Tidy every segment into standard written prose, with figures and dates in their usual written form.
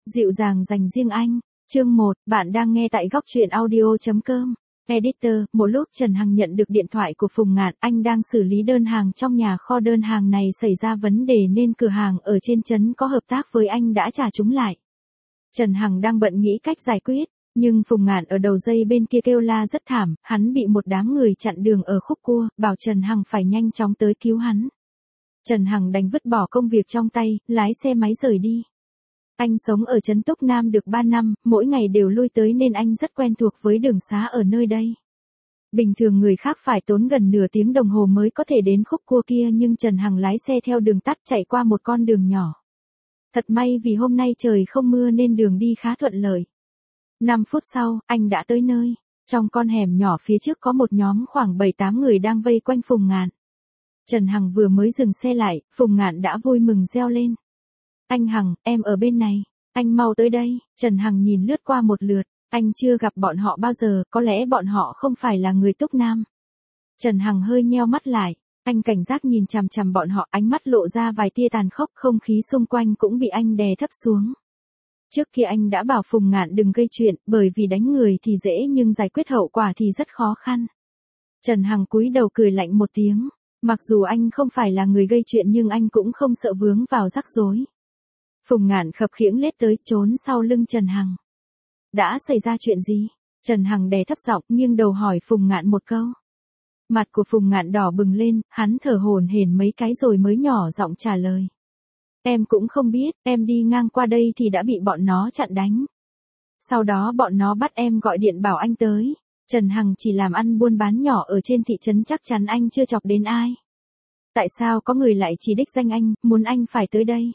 Dịu dàng dành riêng anh. Chương 1, bạn đang nghe tại góc truyện audio.com. Editor, một lúc Trần Hằng nhận được điện thoại của Phùng Ngạn, anh đang xử lý đơn hàng trong nhà kho, đơn hàng này xảy ra vấn đề nên cửa hàng ở trên trấn có hợp tác với anh đã trả chúng lại. Trần Hằng đang bận nghĩ cách giải quyết, nhưng Phùng Ngạn ở đầu dây bên kia kêu la rất thảm, hắn bị một đám người chặn đường ở khúc cua, bảo Trần Hằng phải nhanh chóng tới cứu hắn. Trần Hằng đành vứt bỏ công việc trong tay, lái xe máy rời đi. Anh sống ở trấn Túc Nam được 3 năm, mỗi ngày đều lui tới nên anh rất quen thuộc với đường xá ở nơi đây. Bình thường người khác phải tốn gần nửa tiếng đồng hồ mới có thể đến khúc cua kia, nhưng Trần Hằng lái xe theo đường tắt chạy qua một con đường nhỏ. Thật may vì hôm nay trời không mưa nên đường đi khá thuận lợi. 5 phút sau, anh đã tới nơi. Trong con hẻm nhỏ phía trước có một nhóm khoảng 7-8 người đang vây quanh Phùng Ngạn. Trần Hằng vừa mới dừng xe lại, Phùng Ngạn đã vui mừng reo lên. Anh Hằng, em ở bên này, anh mau tới đây. Trần Hằng nhìn lướt qua một lượt, anh chưa gặp bọn họ bao giờ, có lẽ bọn họ không phải là người Túc Nam. Trần Hằng hơi nheo mắt lại, anh cảnh giác nhìn chằm chằm bọn họ, ánh mắt lộ ra vài tia tàn khốc, không khí xung quanh cũng bị anh đè thấp xuống. Trước kia anh đã bảo Phùng Ngạn đừng gây chuyện, bởi vì đánh người thì dễ nhưng giải quyết hậu quả thì rất khó khăn. Trần Hằng cúi đầu cười lạnh một tiếng, mặc dù anh không phải là người gây chuyện nhưng anh cũng không sợ vướng vào rắc rối. Phùng Ngạn khập khiễng lết tới, trốn sau lưng Trần Hằng. Đã xảy ra chuyện gì? Trần Hằng đè thấp giọng, nghiêng đầu hỏi Phùng Ngạn một câu. Mặt của Phùng Ngạn đỏ bừng lên, hắn thở hổn hển mấy cái rồi mới nhỏ giọng trả lời. Em cũng không biết, em đi ngang qua đây thì đã bị bọn nó chặn đánh. Sau đó bọn nó bắt em gọi điện bảo anh tới. Trần Hằng chỉ làm ăn buôn bán nhỏ ở trên thị trấn, chắc chắn anh chưa chọc đến ai. Tại sao có người lại chỉ đích danh anh, muốn anh phải tới đây?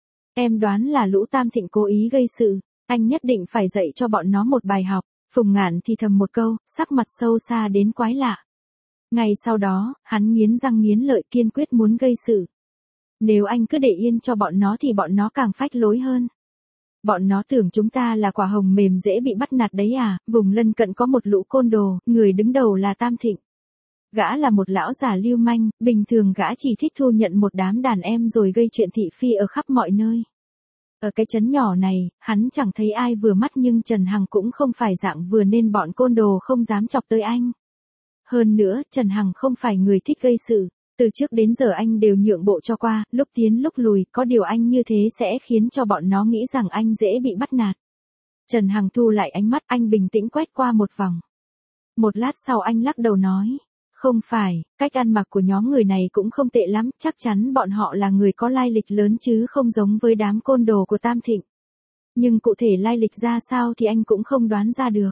Em đoán là lũ Tam Thịnh cố ý gây sự, anh nhất định phải dạy cho bọn nó một bài học. Phùng Ngạn thì thầm một câu, sắc mặt sâu xa đến quái lạ. Ngay sau đó, hắn nghiến răng nghiến lợi, kiên quyết muốn gây sự. Nếu anh cứ để yên cho bọn nó thì bọn nó càng phách lối hơn. Bọn nó tưởng chúng ta là quả hồng mềm dễ bị bắt nạt đấy à? Vùng lân cận có một lũ côn đồ, người đứng đầu là Tam Thịnh. Gã là một lão già lưu manh, bình thường gã chỉ thích thu nhận một đám đàn em rồi gây chuyện thị phi ở khắp mọi nơi. Ở cái trấn nhỏ này, hắn chẳng thấy ai vừa mắt, nhưng Trần Hằng cũng không phải dạng vừa nên bọn côn đồ không dám chọc tới anh. Hơn nữa, Trần Hằng không phải người thích gây sự. Từ trước đến giờ anh đều nhượng bộ cho qua, lúc tiến lúc lùi, có điều anh như thế sẽ khiến cho bọn nó nghĩ rằng anh dễ bị bắt nạt. Trần Hằng thu lại ánh mắt, anh bình tĩnh quét qua một vòng. Một lát sau anh lắc đầu nói, không phải, cách ăn mặc của nhóm người này cũng không tệ lắm, chắc chắn bọn họ là người có lai lịch lớn chứ không giống với đám côn đồ của Tam Thịnh. Nhưng cụ thể lai lịch ra sao thì anh cũng không đoán ra được.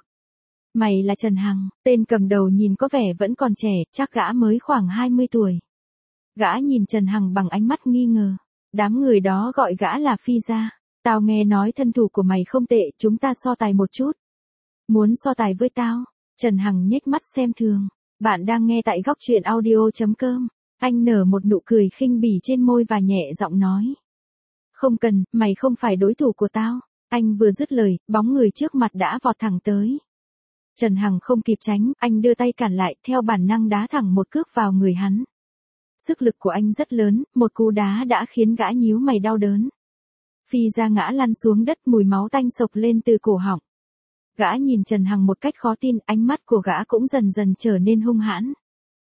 Mày là Trần Hằng, tên cầm đầu nhìn có vẻ vẫn còn trẻ, chắc gã mới khoảng 20 tuổi. Gã nhìn Trần Hằng bằng ánh mắt nghi ngờ. Đám người đó gọi gã là Phi gia. Tao nghe nói thân thủ của mày không tệ, chúng ta so tài một chút. Muốn so tài với tao? Trần Hằng nhếch mắt xem thường. Bạn đang nghe tại góc truyện audio.com. Anh nở một nụ cười khinh bỉ trên môi và nhẹ giọng nói. Không cần, mày không phải đối thủ của tao. Anh vừa dứt lời, bóng người trước mặt đã vọt thẳng tới. Trần Hằng không kịp tránh, anh đưa tay cản lại, theo bản năng đá thẳng một cước vào người hắn. Sức lực của anh rất lớn, một cú đá đã khiến gã nhíu mày đau đớn. Phi ra ngã lăn xuống đất, mùi máu tanh sộc lên từ cổ họng. Gã nhìn Trần Hằng một cách khó tin, ánh mắt của gã cũng dần dần trở nên hung hãn.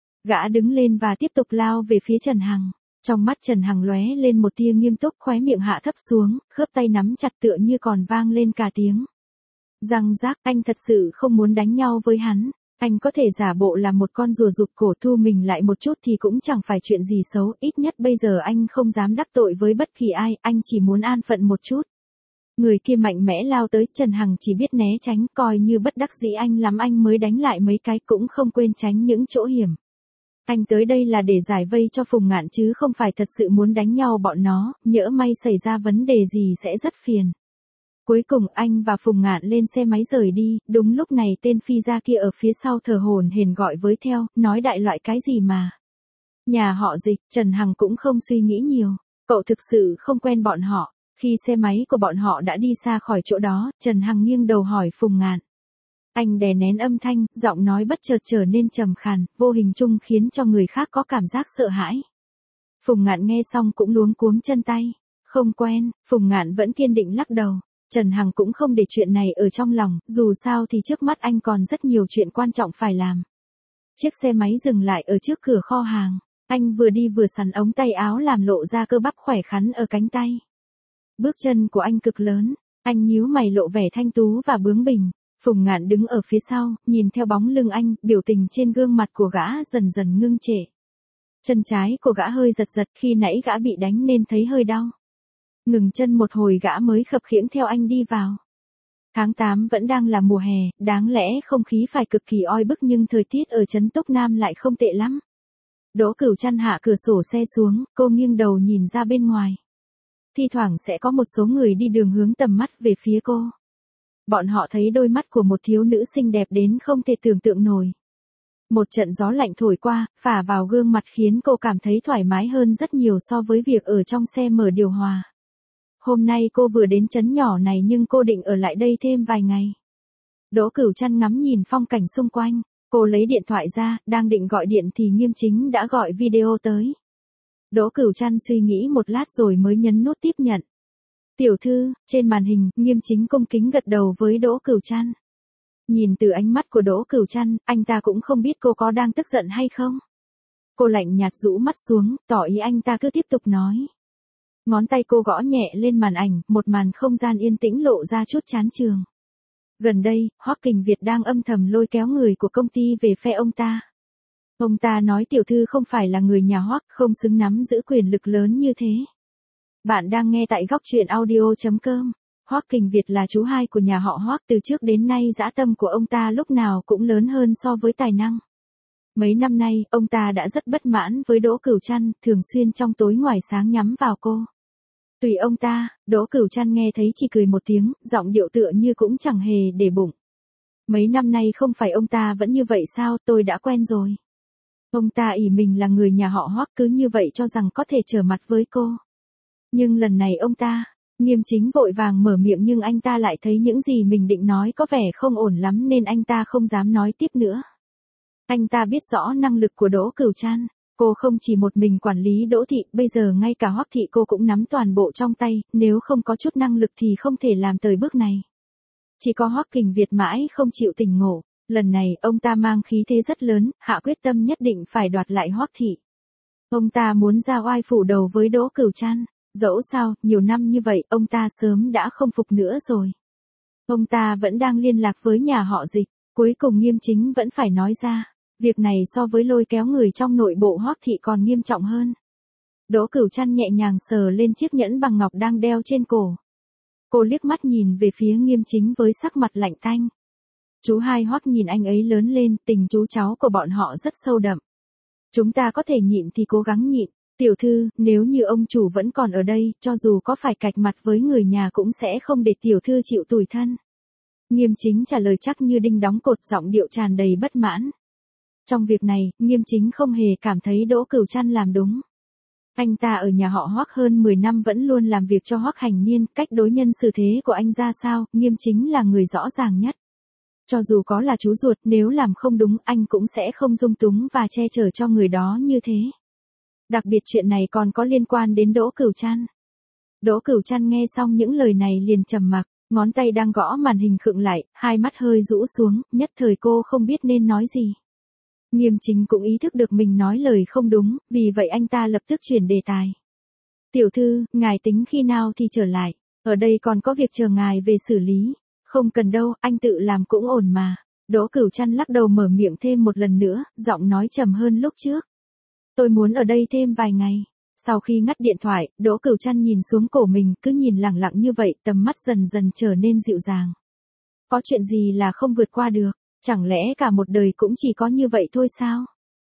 Gã đứng lên và tiếp tục lao về phía Trần Hằng. Trong mắt Trần Hằng lóe lên một tia nghiêm túc, khóe miệng hạ thấp xuống, khớp tay nắm chặt tựa như còn vang lên cả tiếng. Răng rác, anh thật sự không muốn đánh nhau với hắn. Anh có thể giả bộ là một con rùa rụt cổ thu mình lại một chút thì cũng chẳng phải chuyện gì xấu, ít nhất bây giờ anh không dám đắc tội với bất kỳ ai, anh chỉ muốn an phận một chút. Người kia mạnh mẽ lao tới, Trần Hằng chỉ biết né tránh, coi như bất đắc dĩ anh lắm anh mới đánh lại mấy cái, cũng không quên tránh những chỗ hiểm. Anh tới đây là để giải vây cho Phùng Ngạn chứ không phải thật sự muốn đánh nhau bọn nó, nhỡ may xảy ra vấn đề gì sẽ rất phiền. Cuối cùng anh và Phùng Ngạn lên xe máy rời đi, đúng lúc này tên Phi gia kia ở phía sau thở hổn hển gọi với theo, nói đại loại cái gì mà. Nhà họ Dịch, Trần Hằng cũng không suy nghĩ nhiều, cậu thực sự không quen bọn họ. Khi xe máy của bọn họ đã đi xa khỏi chỗ đó, Trần Hằng nghiêng đầu hỏi Phùng Ngạn. Anh đè nén âm thanh, giọng nói bất chợt trở nên trầm khàn, vô hình chung khiến cho người khác có cảm giác sợ hãi. Phùng Ngạn nghe xong cũng luống cuống chân tay. Không quen, Phùng Ngạn vẫn kiên định lắc đầu. Trần Hằng cũng không để chuyện này ở trong lòng, dù sao thì trước mắt anh còn rất nhiều chuyện quan trọng phải làm. Chiếc xe máy dừng lại ở trước cửa kho hàng. Anh vừa đi vừa sắn ống tay áo làm lộ ra cơ bắp khỏe khoắn ở cánh tay. Bước chân của anh cực lớn, anh nhíu mày lộ vẻ thanh tú và bướng bỉnh. Phùng Ngạn đứng ở phía sau, nhìn theo bóng lưng anh, biểu tình trên gương mặt của gã dần dần ngưng trệ. Chân trái của gã hơi giật giật, khi nãy gã bị đánh nên thấy hơi đau. Ngừng chân một hồi gã mới khập khiễng theo anh đi vào. Tháng 8 vẫn đang là mùa hè, đáng lẽ không khí phải cực kỳ oi bức nhưng thời tiết ở trấn Túc Nam lại không tệ lắm. Đỗ Cửu Trăn hạ cửa sổ xe xuống, cô nghiêng đầu nhìn ra bên ngoài. Thi thoảng sẽ có một số người đi đường hướng tầm mắt về phía cô. Bọn họ thấy đôi mắt của một thiếu nữ xinh đẹp đến không thể tưởng tượng nổi. Một trận gió lạnh thổi qua, phả vào gương mặt khiến cô cảm thấy thoải mái hơn rất nhiều so với việc ở trong xe mở điều hòa. Hôm nay cô vừa đến trấn nhỏ này nhưng cô định ở lại đây thêm vài ngày. Đỗ Cửu Trăn ngắm nhìn phong cảnh xung quanh, cô lấy điện thoại ra, đang định gọi điện thì Nghiêm Chính đã gọi video tới. Đỗ Cửu Trăn suy nghĩ một lát rồi mới nhấn nút tiếp nhận. Tiểu thư, trên màn hình, Nghiêm Chính cung kính gật đầu với Đỗ Cửu Trăn. Nhìn từ ánh mắt của Đỗ Cửu Trăn, anh ta cũng không biết cô có đang tức giận hay không. Cô lạnh nhạt rũ mắt xuống, tỏ ý anh ta cứ tiếp tục nói. Ngón tay cô gõ nhẹ lên màn ảnh, một màn không gian yên tĩnh lộ ra chút chán chường. Gần đây, Hoắc Kình Việt đang âm thầm lôi kéo người của công ty về phe ông ta. Ông ta nói tiểu thư không phải là người nhà Hoắc, không xứng nắm giữ quyền lực lớn như thế. Bạn đang nghe tại góc truyện audio.com. Hoắc Kình Việt là chú hai của nhà họ Hoắc, từ trước đến nay dã tâm của ông ta lúc nào cũng lớn hơn so với tài năng. Mấy năm nay, ông ta đã rất bất mãn với Đỗ Cửu Trăn, thường xuyên trong tối ngoài sáng nhắm vào cô. Tùy ông ta, Đỗ Cửu Trăn nghe thấy chỉ cười một tiếng, giọng điệu tựa như cũng chẳng hề để bụng. Mấy năm nay không phải ông ta vẫn như vậy sao, tôi đã quen rồi. Ông ta ỷ mình là người nhà họ Hoắc cứ như vậy cho rằng có thể trở mặt với cô. Nhưng lần này ông ta, Nghiêm Chính vội vàng mở miệng nhưng anh ta lại thấy những gì mình định nói có vẻ không ổn lắm nên anh ta không dám nói tiếp nữa. Anh ta biết rõ năng lực của Đỗ Cửu Trăn, cô không chỉ một mình quản lý Đỗ thị, bây giờ ngay cả Hoắc thị cô cũng nắm toàn bộ trong tay, nếu không có chút năng lực thì không thể làm tới bước này. Chỉ có Hoắc Kình Việt mãi không chịu tỉnh ngộ, lần này ông ta mang khí thế rất lớn, hạ quyết tâm nhất định phải đoạt lại Hoắc thị. Ông ta muốn ra oai phủ đầu với Đỗ Cửu Trăn, dẫu sao, nhiều năm như vậy, ông ta sớm đã không phục nữa rồi. Ông ta vẫn đang liên lạc với nhà họ Dịch, cuối cùng Nghiêm Chính vẫn phải nói ra. Việc này so với lôi kéo người trong nội bộ Hoắc thị còn nghiêm trọng hơn. Đỗ Cửu Trăn nhẹ nhàng sờ lên chiếc nhẫn bằng ngọc đang đeo trên cổ. Cô liếc mắt nhìn về phía Nghiêm Chính với sắc mặt lạnh tanh. Chú hai Hoắc nhìn anh ấy lớn lên, tình chú cháu của bọn họ rất sâu đậm. Chúng ta có thể nhịn thì cố gắng nhịn. Tiểu thư, nếu như ông chủ vẫn còn ở đây, cho dù có phải cạch mặt với người nhà cũng sẽ không để tiểu thư chịu tủi thân. Nghiêm Chính trả lời chắc như đinh đóng cột, giọng điệu tràn đầy bất mãn. Trong việc này, Nghiêm Chính không hề cảm thấy Đỗ Cửu Trăn làm đúng. Anh ta ở nhà họ Hoắc hơn 10 năm vẫn luôn làm việc cho Hoắc Hành Niên, cách đối nhân xử thế của anh ra sao, Nghiêm Chính là người rõ ràng nhất. Cho dù có là chú ruột, nếu làm không đúng, anh cũng sẽ không dung túng và che chở cho người đó như thế. Đặc biệt chuyện này còn có liên quan đến Đỗ Cửu Trăn. Đỗ Cửu Trăn nghe xong những lời này liền trầm mặc, ngón tay đang gõ màn hình khựng lại, hai mắt hơi rũ xuống, nhất thời cô không biết nên nói gì. Nghiêm Chính cũng ý thức được mình nói lời không đúng, vì vậy anh ta lập tức chuyển đề tài. Tiểu thư, ngài tính khi nào thì trở lại, ở đây còn có việc chờ ngài về xử lý. Không cần đâu, anh tự làm cũng ổn mà. Đỗ Cửu Trăn lắc đầu mở miệng thêm một lần nữa, giọng nói trầm hơn lúc trước. Tôi muốn ở đây thêm vài ngày. Sau khi ngắt điện thoại, Đỗ Cửu Trăn nhìn xuống cổ mình, cứ nhìn lẳng lặng như vậy, tầm mắt dần dần trở nên dịu dàng. Có chuyện gì là không vượt qua được, chẳng lẽ cả một đời cũng chỉ có như vậy thôi sao?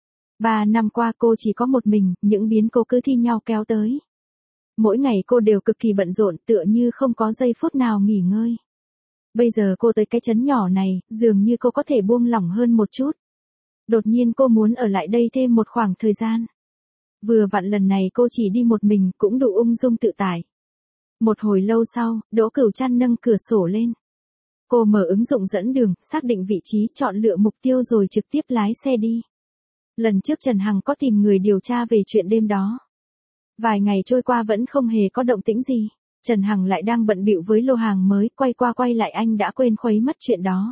3 năm qua cô chỉ có một mình, những biến cố cứ thi nhau kéo tới. Mỗi ngày cô đều cực kỳ bận rộn, tựa như không có giây phút nào nghỉ ngơi. Bây giờ cô tới cái trấn nhỏ này, dường như cô có thể buông lỏng hơn một chút. Đột nhiên cô muốn ở lại đây thêm một khoảng thời gian. Vừa vặn lần này cô chỉ đi một mình, cũng đủ ung dung tự tại. Một hồi lâu sau, Đỗ Cửu Trăn nâng cửa sổ lên. Cô mở ứng dụng dẫn đường, xác định vị trí, chọn lựa mục tiêu rồi trực tiếp lái xe đi. Lần trước Trần Hằng có tìm người điều tra về chuyện đêm đó. Vài ngày trôi qua vẫn không hề có động tĩnh gì. Trần Hằng lại đang bận bịu với lô hàng mới, quay qua quay lại anh đã quên khuấy mất chuyện đó.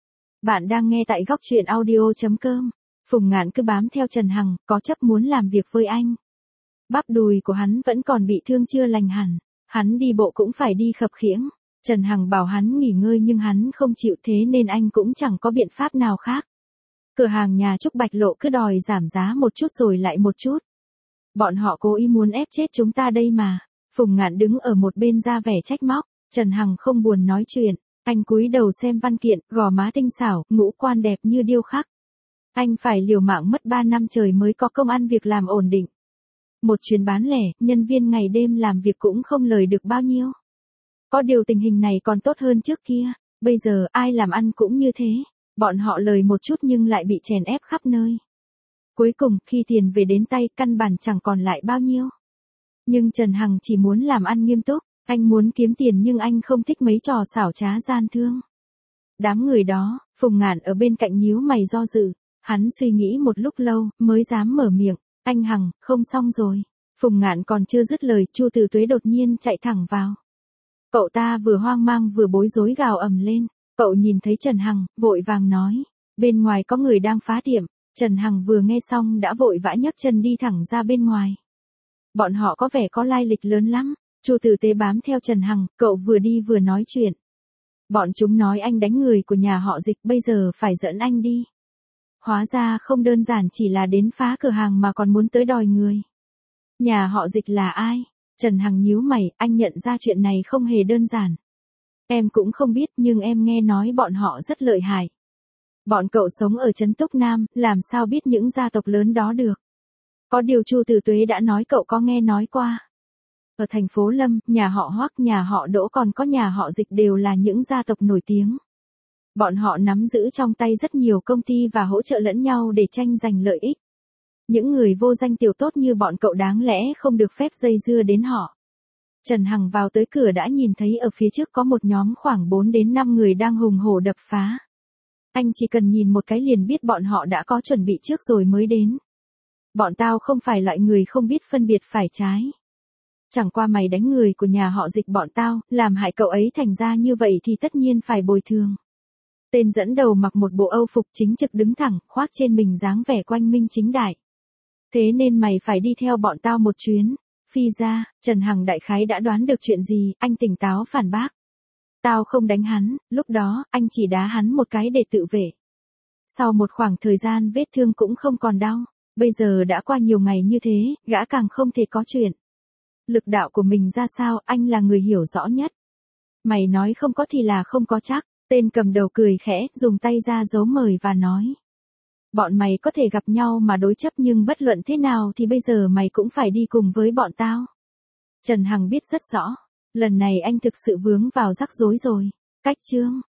Bạn đang nghe tại góc truyện audio.com. Phùng Ngạn cứ bám theo Trần Hằng, có chấp muốn làm việc với anh. Bắp đùi của hắn vẫn còn bị thương chưa lành hẳn, hắn đi bộ cũng phải đi khập khiễng. Trần Hằng bảo hắn nghỉ ngơi nhưng hắn không chịu, thế nên anh cũng chẳng có biện pháp nào khác. Cửa hàng nhà Trúc Bạch Lộ cứ đòi giảm giá một chút rồi lại một chút. Bọn họ cố ý muốn ép chết chúng ta đây mà. Phùng Ngạn đứng ở một bên ra vẻ trách móc. Trần Hằng không buồn nói chuyện, anh cúi đầu xem văn kiện, gò má tinh xảo, ngũ quan đẹp như điêu khắc. Anh phải liều mạng mất 3 năm trời mới có công ăn việc làm ổn định. Một chuyến bán lẻ, nhân viên ngày đêm làm việc cũng không lời được bao nhiêu. Có điều tình hình này còn tốt hơn trước kia, bây giờ ai làm ăn cũng như thế, bọn họ lời một chút nhưng lại bị chèn ép khắp nơi. Cuối cùng, khi tiền về đến tay, căn bản chẳng còn lại bao nhiêu. Nhưng Trần Hằng chỉ muốn làm ăn nghiêm túc, anh muốn kiếm tiền nhưng anh không thích mấy trò xảo trá gian thương. Đám người đó, Phùng Ngạn ở bên cạnh nhíu mày do dự, hắn suy nghĩ một lúc lâu, mới dám mở miệng, anh Hằng, không xong rồi. Phùng Ngạn còn chưa dứt lời, Chu Tử Tuế đột nhiên chạy thẳng vào. Cậu ta vừa hoang mang vừa bối rối gào ầm lên, cậu nhìn thấy Trần Hằng, vội vàng nói, bên ngoài có người đang phá tiệm. Trần Hằng vừa nghe xong đã vội vã nhấc chân đi thẳng ra bên ngoài. Bọn họ có vẻ có lai lịch lớn lắm. Chu Tử Tế bám theo Trần Hằng, cậu vừa đi vừa nói chuyện. Bọn chúng nói anh đánh người của nhà họ Dịch, bây giờ phải dẫn anh đi. Hóa ra không đơn giản chỉ là đến phá cửa hàng mà còn muốn tới đòi người. Nhà họ Dịch là ai? Trần Hằng nhíu mày, anh nhận ra chuyện này không hề đơn giản. Em cũng không biết nhưng em nghe nói bọn họ rất lợi hại. Bọn cậu sống ở trấn Túc Nam, làm sao biết những gia tộc lớn đó được? Có điều Chu Tử Tuế đã nói cậu có nghe nói qua. Ở thành phố Lâm, nhà họ Hoắc, nhà họ Đỗ còn có nhà họ Dịch đều là những gia tộc nổi tiếng. Bọn họ nắm giữ trong tay rất nhiều công ty và hỗ trợ lẫn nhau để tranh giành lợi ích. Những người vô danh tiểu tốt như bọn cậu đáng lẽ không được phép dây dưa đến họ. Trần Hằng vào tới cửa đã nhìn thấy ở phía trước có một nhóm khoảng 4 đến 5 người đang hùng hổ đập phá. Anh chỉ cần nhìn một cái liền biết bọn họ đã có chuẩn bị trước rồi mới đến. Bọn tao không phải loại người không biết phân biệt phải trái. Chẳng qua mày đánh người của nhà họ Dịch bọn tao, làm hại cậu ấy thành ra như vậy thì tất nhiên phải bồi thường. Tên dẫn đầu mặc một bộ âu phục chính trực đứng thẳng, khoác trên mình dáng vẻ quanh minh chính đại. Thế nên mày phải đi theo bọn tao một chuyến. Phi ra, Trần Hằng đại khái đã đoán được chuyện gì, anh tỉnh táo phản bác. Tao không đánh hắn, lúc đó, anh chỉ đá hắn một cái để tự vệ. Sau một khoảng thời gian vết thương cũng không còn đau, bây giờ đã qua nhiều ngày như thế, gã càng không thể có chuyện. Lực đạo của mình ra sao, anh là người hiểu rõ nhất. Mày nói không có thì là không có chắc, tên cầm đầu cười khẽ, dùng tay ra dấu mời và nói. Bọn mày có thể gặp nhau mà đối chấp nhưng bất luận thế nào thì bây giờ mày cũng phải đi cùng với bọn tao. Trần Hằng biết rất rõ, lần này anh thực sự vướng vào rắc rối rồi. Cách chương